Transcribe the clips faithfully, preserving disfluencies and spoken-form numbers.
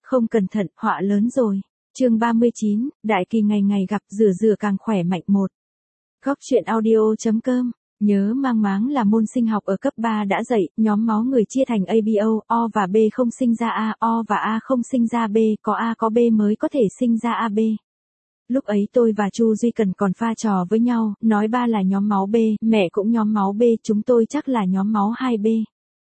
không cẩn thận, họa lớn rồi. Chương ba mươi chín, đại kỳ ngày ngày gặp, rửa rửa càng khỏe mạnh một. Góc truyện audio.com. Nhớ mang máng là môn sinh học ở cấp ba đã dạy, nhóm máu người chia thành A B O, O và B không sinh ra A, O và A không sinh ra B, có A có B mới có thể sinh ra A B. Lúc ấy tôi và Chu Duy Cần còn pha trò với nhau, nói ba là nhóm máu B, mẹ cũng nhóm máu B, chúng tôi chắc là nhóm máu hai B.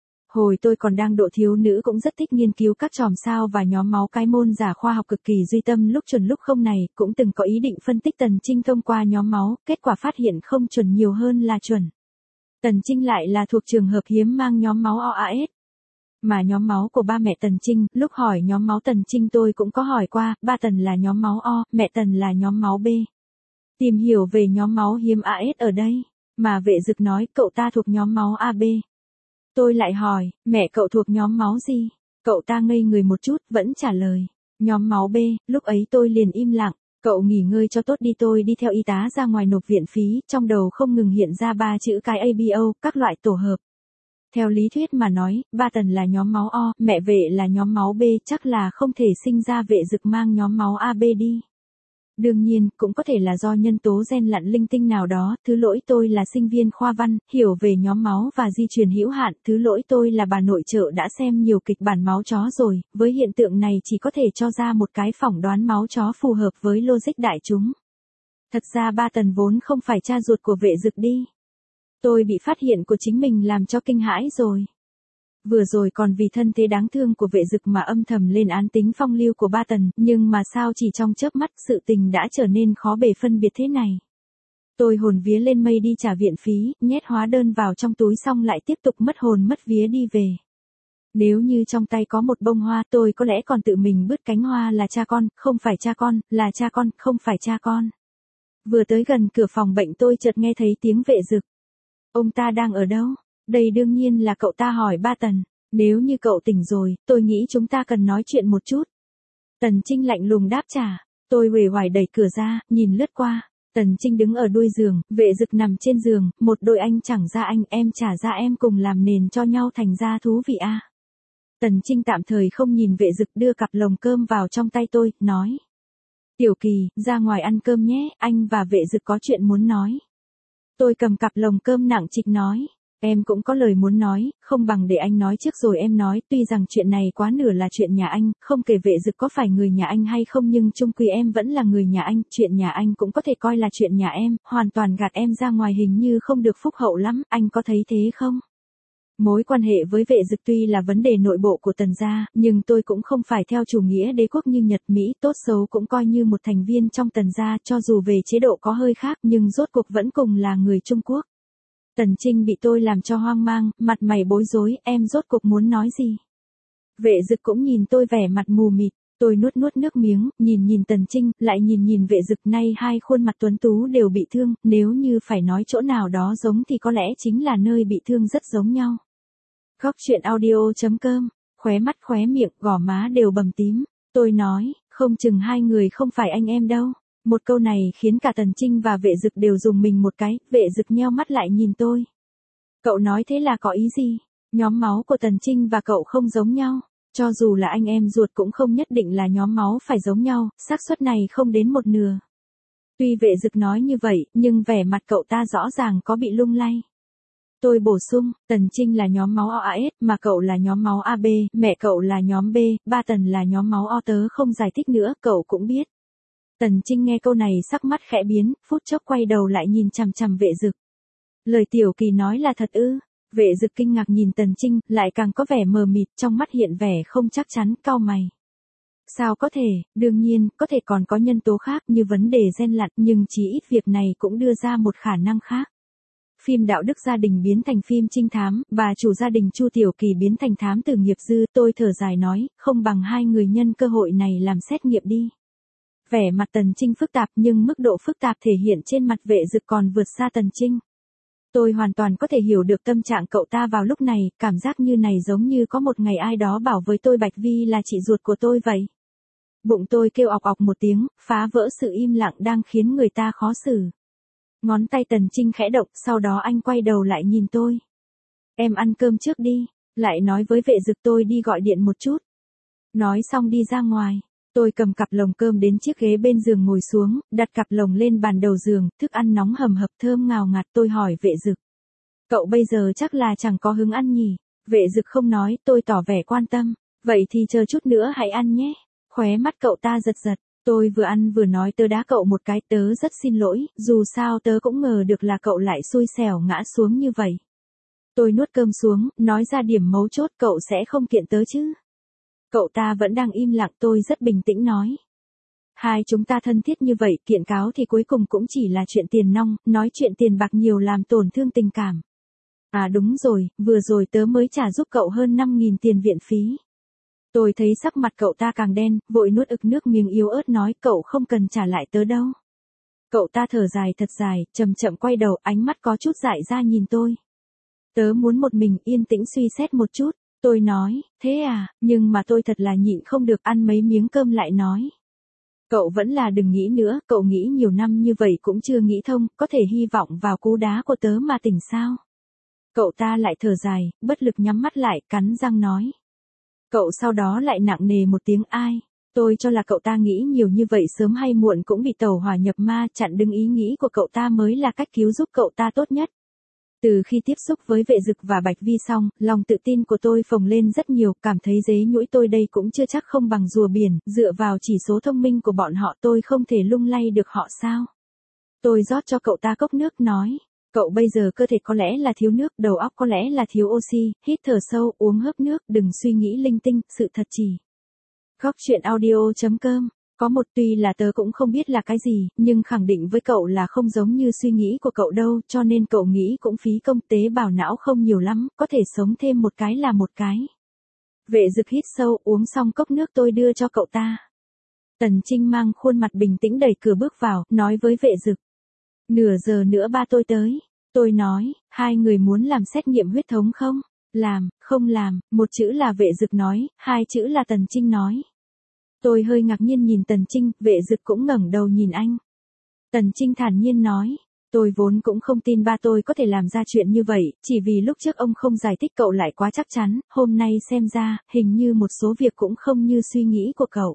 Hồi tôi còn đang độ thiếu nữ cũng rất thích nghiên cứu các chòm sao và nhóm máu, cái môn giả khoa học cực kỳ duy tâm lúc chuẩn lúc không này, cũng từng có ý định phân tích Tần Trinh thông qua nhóm máu, kết quả phát hiện không chuẩn nhiều hơn là chuẩn. Tần Trinh lại là thuộc trường hợp hiếm mang nhóm máu O A S. Mà nhóm máu của ba mẹ Tần Trinh, lúc hỏi nhóm máu Tần Trinh tôi cũng có hỏi qua, ba Tần là nhóm máu O, mẹ Tần là nhóm máu B. Tìm hiểu về nhóm máu hiếm A S ở đây, mà Vệ Dực nói cậu ta thuộc nhóm máu A B. Tôi lại hỏi, mẹ cậu thuộc nhóm máu gì? Cậu ta ngây người một chút, vẫn trả lời, nhóm máu B. Lúc ấy tôi liền im lặng, cậu nghỉ ngơi cho tốt đi, tôi đi theo y tá ra ngoài nộp viện phí, trong đầu không ngừng hiện ra ba chữ cái A B O, các loại tổ hợp. Theo lý thuyết mà nói, ba Tần là nhóm máu O, mẹ Vệ là nhóm máu B, chắc là không thể sinh ra Vệ Dực mang nhóm máu A B đi. Đương nhiên, cũng có thể là do nhân tố gen lặn linh tinh nào đó, thứ lỗi tôi là sinh viên khoa văn, hiểu về nhóm máu và di truyền hữu hạn, thứ lỗi tôi là bà nội trợ đã xem nhiều kịch bản máu chó rồi, với hiện tượng này chỉ có thể cho ra một cái phỏng đoán máu chó phù hợp với logic đại chúng. Thật ra ba Tần vốn không phải cha ruột của Vệ Dực đi. Tôi bị phát hiện của chính mình làm cho kinh hãi rồi. Vừa rồi còn vì thân thế đáng thương của Vệ Dực mà âm thầm lên án tính phong lưu của ba Tần, nhưng mà sao chỉ trong chớp mắt sự tình đã trở nên khó bề phân biệt thế này. Tôi hồn vía lên mây đi trả viện phí, nhét hóa đơn vào trong túi xong lại tiếp tục mất hồn mất vía đi về. Nếu như trong tay có một bông hoa, tôi có lẽ còn tự mình bứt cánh hoa là cha con, không phải cha con, là cha con, không phải cha con. Vừa tới gần cửa phòng bệnh tôi chợt nghe thấy tiếng Vệ Dực. Ông ta đang ở đâu? Đây đương nhiên là cậu ta hỏi ba Tần, nếu như cậu tỉnh rồi, tôi nghĩ chúng ta cần nói chuyện một chút. Tần Trinh lạnh lùng đáp trả, tôi uể oải đẩy cửa ra, nhìn lướt qua, Tần Trinh đứng ở đuôi giường, Vệ Dực nằm trên giường, một đôi anh chẳng ra anh, em chả ra em cùng làm nền cho nhau thành ra thú vị a. À. Tần Trinh tạm thời không nhìn Vệ Dực đưa cặp lồng cơm vào trong tay tôi, nói. Tiểu Kỳ, ra ngoài ăn cơm nhé, anh và Vệ Dực có chuyện muốn nói. Tôi cầm cặp lồng cơm nặng trịch nói. Em cũng có lời muốn nói, không bằng để anh nói trước rồi em nói, tuy rằng chuyện này quá nửa là chuyện nhà anh, không kể Vệ Dực có phải người nhà anh hay không nhưng chung quy em vẫn là người nhà anh, chuyện nhà anh cũng có thể coi là chuyện nhà em, hoàn toàn gạt em ra ngoài hình như không được phúc hậu lắm, anh có thấy thế không? Mối quan hệ với Vệ Dực tuy là vấn đề nội bộ của Tần gia, nhưng tôi cũng không phải theo chủ nghĩa đế quốc như Nhật Mỹ, tốt xấu cũng coi như một thành viên trong Tần gia, cho dù về chế độ có hơi khác nhưng rốt cuộc vẫn cùng là người Trung Quốc. Tần Trinh bị tôi làm cho hoang mang, mặt mày bối rối, em rốt cuộc muốn nói gì? Vệ Dực cũng nhìn tôi vẻ mặt mù mịt, tôi nuốt nuốt nước miếng, nhìn nhìn Tần Trinh, lại nhìn nhìn Vệ Dực, nay hai khuôn mặt tuấn tú đều bị thương, nếu như phải nói chỗ nào đó giống thì có lẽ chính là nơi bị thương rất giống nhau. Góc truyện audio.com, khóe mắt khóe miệng, gò má đều bầm tím, tôi nói, không chừng hai người không phải anh em đâu. Một câu này khiến cả Tần Trinh và Vệ Dực đều rùng mình một cái, Vệ Dực nheo mắt lại nhìn tôi. Cậu nói thế là có ý gì? Nhóm máu của Tần Trinh và cậu không giống nhau, cho dù là anh em ruột cũng không nhất định là nhóm máu phải giống nhau, xác suất này không đến một nửa. Tuy Vệ Dực nói như vậy, nhưng vẻ mặt cậu ta rõ ràng có bị lung lay. Tôi bổ sung, Tần Trinh là nhóm máu O A S, mà cậu là nhóm máu A B, mẹ cậu là nhóm B, ba Tần là nhóm máu O, tớ không giải thích nữa, cậu cũng biết. Tần Trinh nghe câu này sắc mắt khẽ biến, phút chốc quay đầu lại nhìn chằm chằm Vệ Dực. Lời Tiểu Kỳ nói là thật ư? Vệ Dực kinh ngạc nhìn Tần Trinh, lại càng có vẻ mờ mịt, trong mắt hiện vẻ không chắc chắn, cau mày. Sao có thể, đương nhiên, có thể còn có nhân tố khác như vấn đề gen lặn, nhưng chỉ ít việc này cũng đưa ra một khả năng khác. Phim đạo đức gia đình biến thành phim trinh thám, bà chủ gia đình Chu Tiểu Kỳ biến thành thám tử nghiệp dư, tôi thở dài nói, không bằng hai người nhân cơ hội này làm xét nghiệm đi. Vẻ mặt Tần Trinh phức tạp nhưng mức độ phức tạp thể hiện trên mặt Vệ Dực còn vượt xa Tần Trinh. Tôi hoàn toàn có thể hiểu được tâm trạng cậu ta vào lúc này, cảm giác như này giống như có một ngày ai đó bảo với tôi Bạch Vi là chị ruột của tôi vậy. Bụng tôi kêu ọc ọc một tiếng, phá vỡ sự im lặng đang khiến người ta khó xử. Ngón tay Tần Trinh khẽ động, sau đó anh quay đầu lại nhìn tôi. Em ăn cơm trước đi, lại nói với Vệ Dực tôi đi gọi điện một chút. Nói xong đi ra ngoài. Tôi cầm cặp lồng cơm đến chiếc ghế bên giường ngồi xuống, đặt cặp lồng lên bàn đầu giường, thức ăn nóng hầm hập thơm ngào ngạt. Tôi hỏi Vệ Dực. Cậu bây giờ chắc là chẳng có hứng ăn nhỉ? Vệ Dực không nói, tôi tỏ vẻ quan tâm. Vậy thì chờ chút nữa hãy ăn nhé. Khóe mắt cậu ta giật giật. Tôi vừa ăn vừa nói, tớ đá cậu một cái, tớ rất xin lỗi, dù sao tớ cũng ngờ được là cậu lại xui xẻo ngã xuống như vậy. Tôi nuốt cơm xuống, nói ra điểm mấu chốt, cậu sẽ không kiện tớ chứ? Cậu ta vẫn đang im lặng. Tôi rất bình tĩnh nói. Hai chúng ta thân thiết như vậy, kiện cáo thì cuối cùng cũng chỉ là chuyện tiền nong, nói chuyện tiền bạc nhiều làm tổn thương tình cảm. À đúng rồi, vừa rồi tớ mới trả giúp cậu hơn năm nghìn tiền viện phí. Tôi thấy sắc mặt cậu ta càng đen, vội nuốt ực nước miếng yếu ớt nói, cậu không cần trả lại tớ đâu. Cậu ta thở dài thật dài, chậm chậm quay đầu, ánh mắt có chút dại ra nhìn tôi. Tớ muốn một mình yên tĩnh suy xét một chút. Tôi nói, thế à, nhưng mà tôi thật là nhịn không được, ăn mấy miếng cơm lại nói. Cậu vẫn là đừng nghĩ nữa, cậu nghĩ nhiều năm như vậy cũng chưa nghĩ thông, có thể hy vọng vào cú đá của tớ mà tỉnh sao. Cậu ta lại thở dài, bất lực nhắm mắt lại, cắn răng nói. Cậu sau đó lại nặng nề một tiếng ai. Tôi cho là cậu ta nghĩ nhiều như vậy sớm hay muộn cũng bị tẩu hỏa nhập ma, chặn đứng ý nghĩ của cậu ta mới là cách cứu giúp cậu ta tốt nhất. Từ khi tiếp xúc với Vệ Dực và Bạch Vi xong, lòng tự tin của tôi phồng lên rất nhiều, cảm thấy dế nhũi tôi đây cũng chưa chắc không bằng rùa biển, dựa vào chỉ số thông minh của bọn họ tôi không thể lung lay được họ sao. Tôi rót cho cậu ta cốc nước nói, cậu bây giờ cơ thể có lẽ là thiếu nước, đầu óc có lẽ là thiếu oxy, hít thở sâu, uống hớp nước, đừng suy nghĩ linh tinh, sự thật chỉ. Góc truyện audio chấm com. Có một tuy là tớ cũng không biết là cái gì, nhưng khẳng định với cậu là không giống như suy nghĩ của cậu đâu, cho nên cậu nghĩ cũng phí công, tế bào não không nhiều lắm, có thể sống thêm một cái là một cái. Vệ Dực hít sâu, uống xong cốc nước tôi đưa cho cậu ta. Tần Trinh mang khuôn mặt bình tĩnh đẩy cửa bước vào, nói với Vệ Dực. Nửa giờ nữa ba tôi tới. Tôi nói, hai người muốn làm xét nghiệm huyết thống không? Làm, không làm, một chữ là Vệ Dực nói, hai chữ là Tần Trinh nói. Tôi hơi ngạc nhiên nhìn Tần Trinh, Vệ Dực cũng ngẩng đầu nhìn anh. Tần Trinh thản nhiên nói, tôi vốn cũng không tin ba tôi có thể làm ra chuyện như vậy, chỉ vì lúc trước ông không giải thích cậu lại quá chắc chắn, hôm nay xem ra, hình như một số việc cũng không như suy nghĩ của cậu.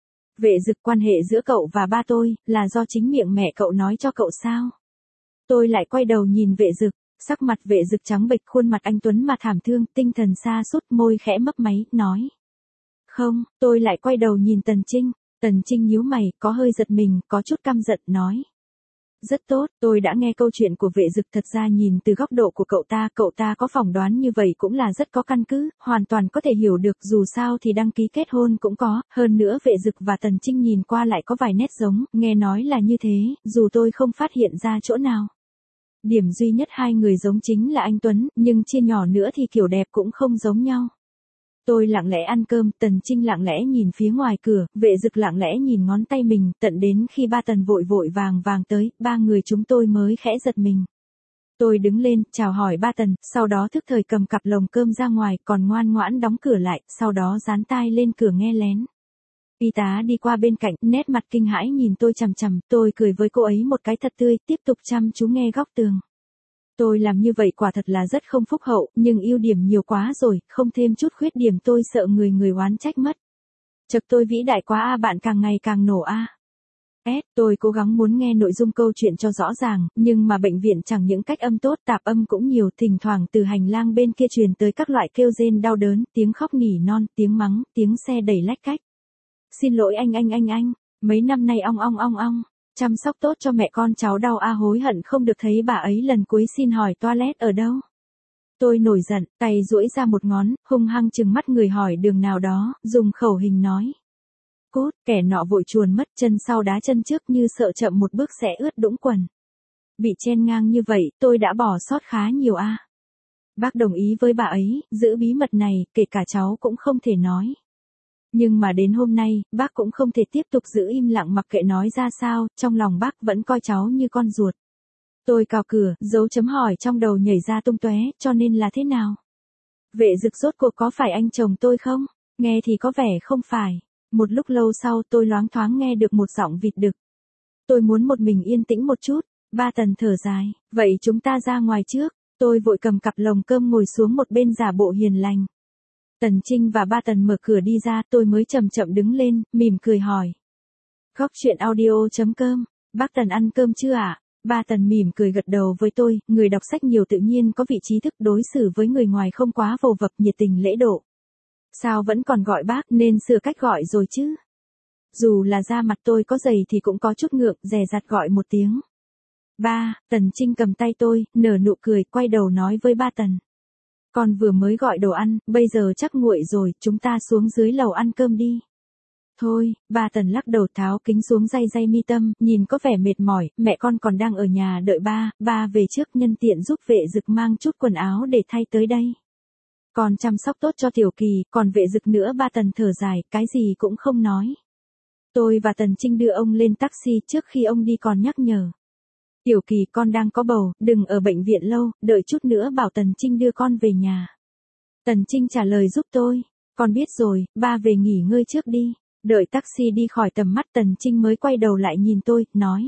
Vệ Dực, quan hệ giữa cậu và ba tôi, là do chính miệng mẹ cậu nói cho cậu sao? Tôi lại quay đầu nhìn Vệ Dực, sắc mặt Vệ Dực trắng bệch, khuôn mặt anh tuấn mà thảm thương, tinh thần sa sút, môi khẽ mấp máy, nói. Không, tôi lại quay đầu nhìn Tần Trinh. Tần Trinh nhíu mày, có hơi giật mình, có chút căm giận, nói. Rất tốt, tôi đã nghe câu chuyện của Vệ Dực, thật ra nhìn từ góc độ của cậu ta, cậu ta có phỏng đoán như vậy cũng là rất có căn cứ, hoàn toàn có thể hiểu được, dù sao thì đăng ký kết hôn cũng có, hơn nữa Vệ Dực và Tần Trinh nhìn qua lại có vài nét giống, nghe nói là như thế, dù tôi không phát hiện ra chỗ nào. Điểm duy nhất hai người giống chính là anh Tuấn, nhưng chia nhỏ nữa thì kiểu đẹp cũng không giống nhau. Tôi lặng lẽ ăn cơm, Tần Trinh lặng lẽ nhìn phía ngoài cửa, Vệ Dực lặng lẽ nhìn ngón tay mình, tận đến khi ba Tần vội vội vàng vàng tới, ba người chúng tôi mới khẽ giật mình. Tôi đứng lên, chào hỏi ba Tần, sau đó thức thời cầm cặp lồng cơm ra ngoài, còn ngoan ngoãn đóng cửa lại, sau đó dán tai lên cửa nghe lén. Y tá đi qua bên cạnh, nét mặt kinh hãi nhìn tôi chằm chằm, tôi cười với cô ấy một cái thật tươi, tiếp tục chăm chú nghe góc tường. Tôi làm như vậy quả thật là rất không phúc hậu, nhưng ưu điểm nhiều quá rồi, không thêm chút khuyết điểm tôi sợ người người oán trách mất. Chật, tôi vĩ đại quá a, bạn càng ngày càng nổ a. S, tôi cố gắng muốn nghe nội dung câu chuyện cho rõ ràng, nhưng mà bệnh viện chẳng những cách âm tốt, tạp âm cũng nhiều, thỉnh thoảng từ hành lang bên kia truyền tới các loại kêu rên đau đớn, tiếng khóc nỉ non, tiếng mắng, tiếng xe đẩy lách cách. Xin lỗi anh anh anh anh, mấy năm nay ong ong ong ong. Chăm sóc tốt cho mẹ con cháu đau a, hối hận không được thấy bà ấy lần cuối, xin hỏi toilet ở đâu. Tôi nổi giận, tay duỗi ra một ngón, hung hăng trừng mắt người hỏi đường nào đó, dùng khẩu hình nói. Cút, kẻ nọ vội chuồn mất, chân sau đá chân trước như sợ chậm một bước sẽ ướt đũng quần. Bị chen ngang như vậy, tôi đã bỏ sót khá nhiều a. Bác đồng ý với bà ấy, giữ bí mật này, kể cả cháu cũng không thể nói. Nhưng mà đến hôm nay, bác cũng không thể tiếp tục giữ im lặng mặc kệ nói ra sao, trong lòng bác vẫn coi cháu như con ruột. Tôi cào cửa, dấu chấm hỏi trong đầu nhảy ra tung tóe, cho nên là thế nào? Vệ Dực, rốt cuộc có phải anh chồng tôi không? Nghe thì có vẻ không phải. Một lúc lâu sau tôi loáng thoáng nghe được một giọng vịt đực. Tôi muốn một mình yên tĩnh một chút. Ba Tần thở dài, vậy chúng ta ra ngoài trước. Tôi vội cầm cặp lồng cơm ngồi xuống một bên giả bộ hiền lành. Tần Trinh và ba Tần mở cửa đi ra, tôi mới chậm chậm đứng lên, mỉm cười hỏi. Góc chuyện audio.com, bác Tần ăn cơm chưa ạ? Ba Tần mỉm cười gật đầu với tôi, người đọc sách nhiều tự nhiên có vị trí thức đối xử với người ngoài không quá vồ vập, nhiệt tình lễ độ. Sao vẫn còn gọi bác, nên sửa cách gọi rồi chứ? Dù là da mặt tôi có dày thì cũng có chút ngượng, dè dặt gọi một tiếng. Ba, Tần Trinh cầm tay tôi, nở nụ cười, quay đầu nói với ba Tần. Con vừa mới gọi đồ ăn, bây giờ chắc nguội rồi, chúng ta xuống dưới lầu ăn cơm đi. Thôi, ba Tần lắc đầu tháo kính xuống day day mi tâm, nhìn có vẻ mệt mỏi, mẹ con còn đang ở nhà đợi ba, ba về trước nhân tiện giúp vệ dực mang chút quần áo để thay tới đây. Còn chăm sóc tốt cho Tiểu Kỳ, còn vệ dực nữa. Ba Tần thở dài, cái gì cũng không nói. Tôi và Tần Trinh đưa ông lên taxi, trước khi ông đi còn nhắc nhở. Tiểu Kỳ, con đang có bầu, đừng ở bệnh viện lâu, đợi chút nữa bảo Tần Trinh đưa con về nhà. Tần Trinh trả lời giúp tôi, con biết rồi, ba về nghỉ ngơi trước đi. Đợi taxi đi khỏi tầm mắt Tần Trinh mới quay đầu lại nhìn tôi, nói.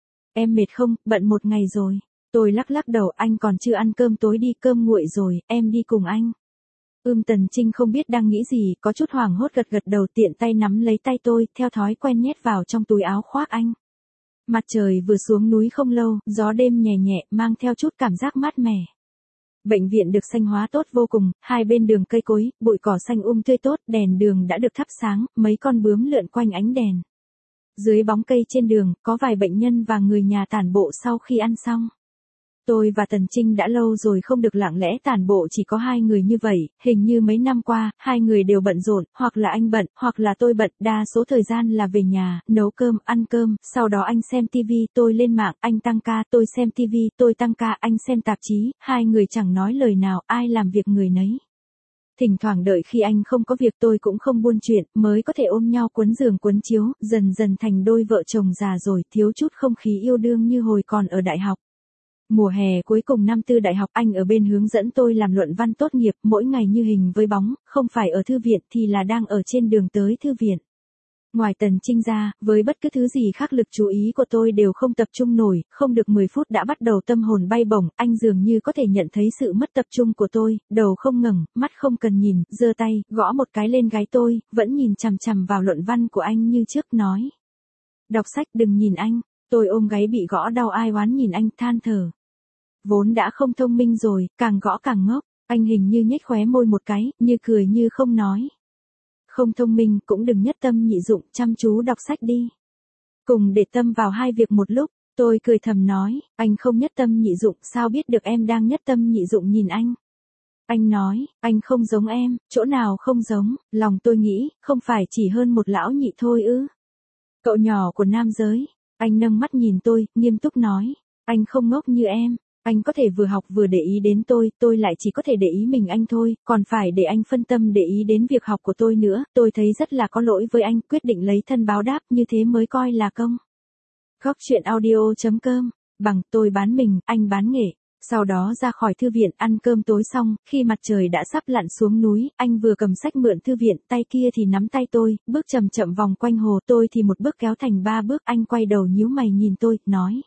Em mệt không, bận một ngày rồi. Tôi lắc lắc đầu, anh còn chưa ăn cơm tối đi, cơm nguội rồi, em đi cùng anh. Ưm Tần Trinh không biết đang nghĩ gì, có chút hoảng hốt gật gật đầu, tiện tay nắm lấy tay tôi, theo thói quen nhét vào trong túi áo khoác anh. Mặt trời vừa xuống núi không lâu, gió đêm nhẹ nhẹ, mang theo chút cảm giác mát mẻ. Bệnh viện được xanh hóa tốt vô cùng, hai bên đường cây cối, bụi cỏ xanh um tươi tốt, đèn đường đã được thắp sáng, mấy con bướm lượn quanh ánh đèn. Dưới bóng cây trên đường, có vài bệnh nhân và người nhà tản bộ sau khi ăn xong. Tôi và Tần Trinh đã lâu rồi không được lặng lẽ tản bộ, chỉ có hai người như vậy, hình như mấy năm qua, hai người đều bận rộn, hoặc là anh bận, hoặc là tôi bận, đa số thời gian là về nhà, nấu cơm, ăn cơm, sau đó anh xem tivi, tôi lên mạng, anh tăng ca, tôi xem tivi, tôi tăng ca, anh xem tạp chí, hai người chẳng nói lời nào, ai làm việc người nấy. Thỉnh thoảng đợi khi anh không có việc tôi cũng không buôn chuyện, mới có thể ôm nhau quấn giường quấn chiếu, dần dần thành đôi vợ chồng già rồi, thiếu chút không khí yêu đương như hồi còn ở đại học. Mùa hè cuối cùng năm tư đại học, anh ở bên hướng dẫn tôi làm luận văn tốt nghiệp, mỗi ngày như hình với bóng, không phải ở thư viện thì là đang ở trên đường tới thư viện. Ngoài Tần Trinh ra, với bất cứ thứ gì khác lực chú ý của tôi đều không tập trung nổi, không được mười phút đã bắt đầu tâm hồn bay bổng, anh dường như có thể nhận thấy sự mất tập trung của tôi, đầu không ngẩng, mắt không cần nhìn, giơ tay, gõ một cái lên gáy tôi, vẫn nhìn chằm chằm vào luận văn của anh như trước, nói. Đọc sách, đừng nhìn anh. Tôi ôm gáy bị gõ đau, ai oán nhìn anh, than thở. Vốn đã không thông minh rồi, càng gõ càng ngốc, anh hình như nhếch khóe môi một cái, như cười như không nói. Không thông minh cũng đừng nhất tâm nhị dụng, chăm chú đọc sách đi. Cùng để tâm vào hai việc một lúc, tôi cười thầm nói, anh không nhất tâm nhị dụng, sao biết được em đang nhất tâm nhị dụng nhìn anh. Anh nói, anh không giống em, chỗ nào không giống, lòng tôi nghĩ, không phải chỉ hơn một lão nhị thôi ư. Cậu nhỏ của nam giới, anh nâng mắt nhìn tôi, nghiêm túc nói, anh không ngốc như em. Anh có thể vừa học vừa để ý đến tôi, tôi lại chỉ có thể để ý mình anh thôi, còn phải để anh phân tâm để ý đến việc học của tôi nữa, tôi thấy rất là có lỗi với anh, quyết định lấy thân báo đáp, như thế mới coi là công. Góc chuyện audio.com, bằng tôi bán mình, anh bán nghệ. Sau đó ra khỏi thư viện, ăn cơm tối xong, khi mặt trời đã sắp lặn xuống núi, anh vừa cầm sách mượn thư viện, tay kia thì nắm tay tôi, bước chậm chậm vòng quanh hồ, tôi thì một bước kéo thành ba bước, anh quay đầu nhíu mày nhìn tôi, nói.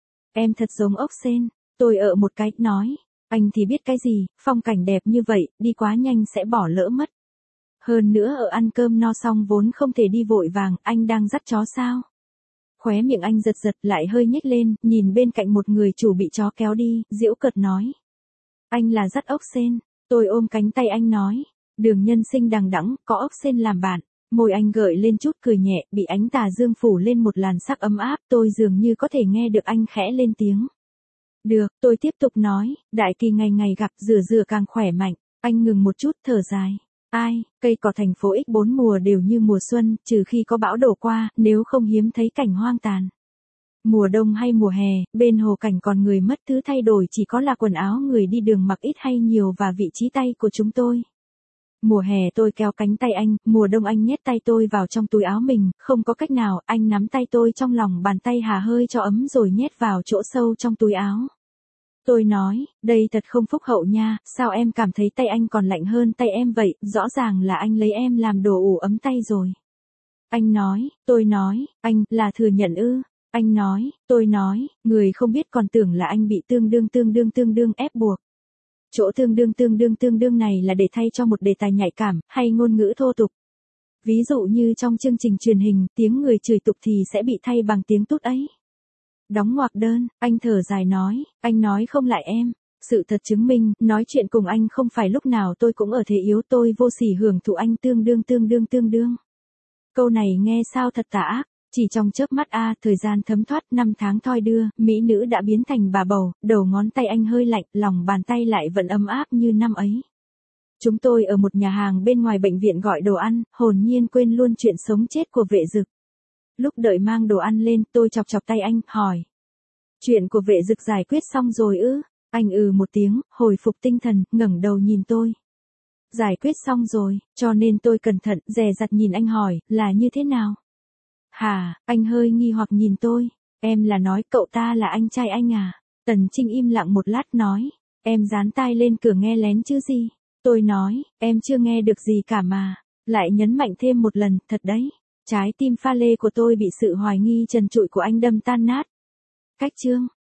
Em thật giống ốc sên. Tôi ở một cái, nói, anh thì biết cái gì, phong cảnh đẹp như vậy, đi quá nhanh sẽ bỏ lỡ mất. Hơn nữa ở ăn cơm no xong vốn không thể đi vội vàng, anh đang dắt chó sao? Khóe miệng anh giật giật lại hơi nhếch lên, nhìn bên cạnh một người chủ bị chó kéo đi, giễu cợt nói. Anh là dắt ốc sên, tôi ôm cánh tay anh nói, đường nhân sinh đằng đẵng, có ốc sên làm bạn. Môi anh gợi lên chút cười nhẹ, bị ánh tà dương phủ lên một làn sắc ấm áp, tôi dường như có thể nghe được anh khẽ lên tiếng. Được, tôi tiếp tục nói, đại kỳ ngày ngày gặp, rửa rửa càng khỏe mạnh. Anh ngừng một chút, thở dài. Ai, cây cỏ thành phố x bốn mùa đều như mùa xuân, trừ khi có bão đổ qua, nếu không hiếm thấy cảnh hoang tàn. Mùa đông hay mùa hè, bên hồ cảnh còn người mất, thứ thay đổi chỉ có là quần áo người đi đường mặc ít hay nhiều và vị trí tay của chúng tôi. Mùa hè tôi kéo cánh tay anh, mùa đông anh nhét tay tôi vào trong túi áo mình, không có cách nào, anh nắm tay tôi trong lòng bàn tay hà hơi cho ấm rồi nhét vào chỗ sâu trong túi áo. Tôi nói, đây thật không phúc hậu nha, sao em cảm thấy tay anh còn lạnh hơn tay em vậy, rõ ràng là anh lấy em làm đồ ủ ấm tay rồi. Anh nói, tôi nói, anh, là thừa nhận ư. Anh nói, tôi nói, người không biết còn tưởng là anh bị tương đương tương đương tương đương ép buộc. Chỗ tương đương tương đương tương đương này là để thay cho một đề tài nhạy cảm, hay ngôn ngữ thô tục. Ví dụ như trong chương trình truyền hình, tiếng người chửi tục thì sẽ bị thay bằng tiếng tút ấy. Đóng ngoặc đơn, anh thở dài nói, anh nói không lại em. Sự thật chứng minh, nói chuyện cùng anh không phải lúc nào tôi cũng ở thế yếu, tôi vô sỉ hưởng thụ anh tương đương tương đương tương đương. Câu này nghe sao thật tà ác, chỉ trong chớp mắt a, thời gian thấm thoát, năm tháng thoi đưa, mỹ nữ đã biến thành bà bầu, đầu ngón tay anh hơi lạnh, lòng bàn tay lại vẫn ấm áp như năm ấy. Chúng tôi ở một nhà hàng bên ngoài bệnh viện gọi đồ ăn, hồn nhiên quên luôn chuyện sống chết của Vệ Dực. Lúc đợi mang đồ ăn lên, tôi chọc chọc tay anh, hỏi. Chuyện của Vệ Dực giải quyết xong rồi ư? Anh ừ một tiếng, hồi phục tinh thần, ngẩng đầu nhìn tôi. Giải quyết xong rồi, cho nên tôi cẩn thận, dè dặt nhìn anh hỏi, là như thế nào? Hả, anh hơi nghi hoặc nhìn tôi. Em là nói cậu ta là anh trai anh à? Tần Trinh im lặng một lát nói. Em dán tai lên cửa nghe lén chứ gì? Tôi nói, em chưa nghe được gì cả mà. Lại nhấn mạnh thêm một lần, thật đấy. Trái tim pha lê của tôi bị sự hoài nghi trần trụi của anh đâm tan nát. Cách chương.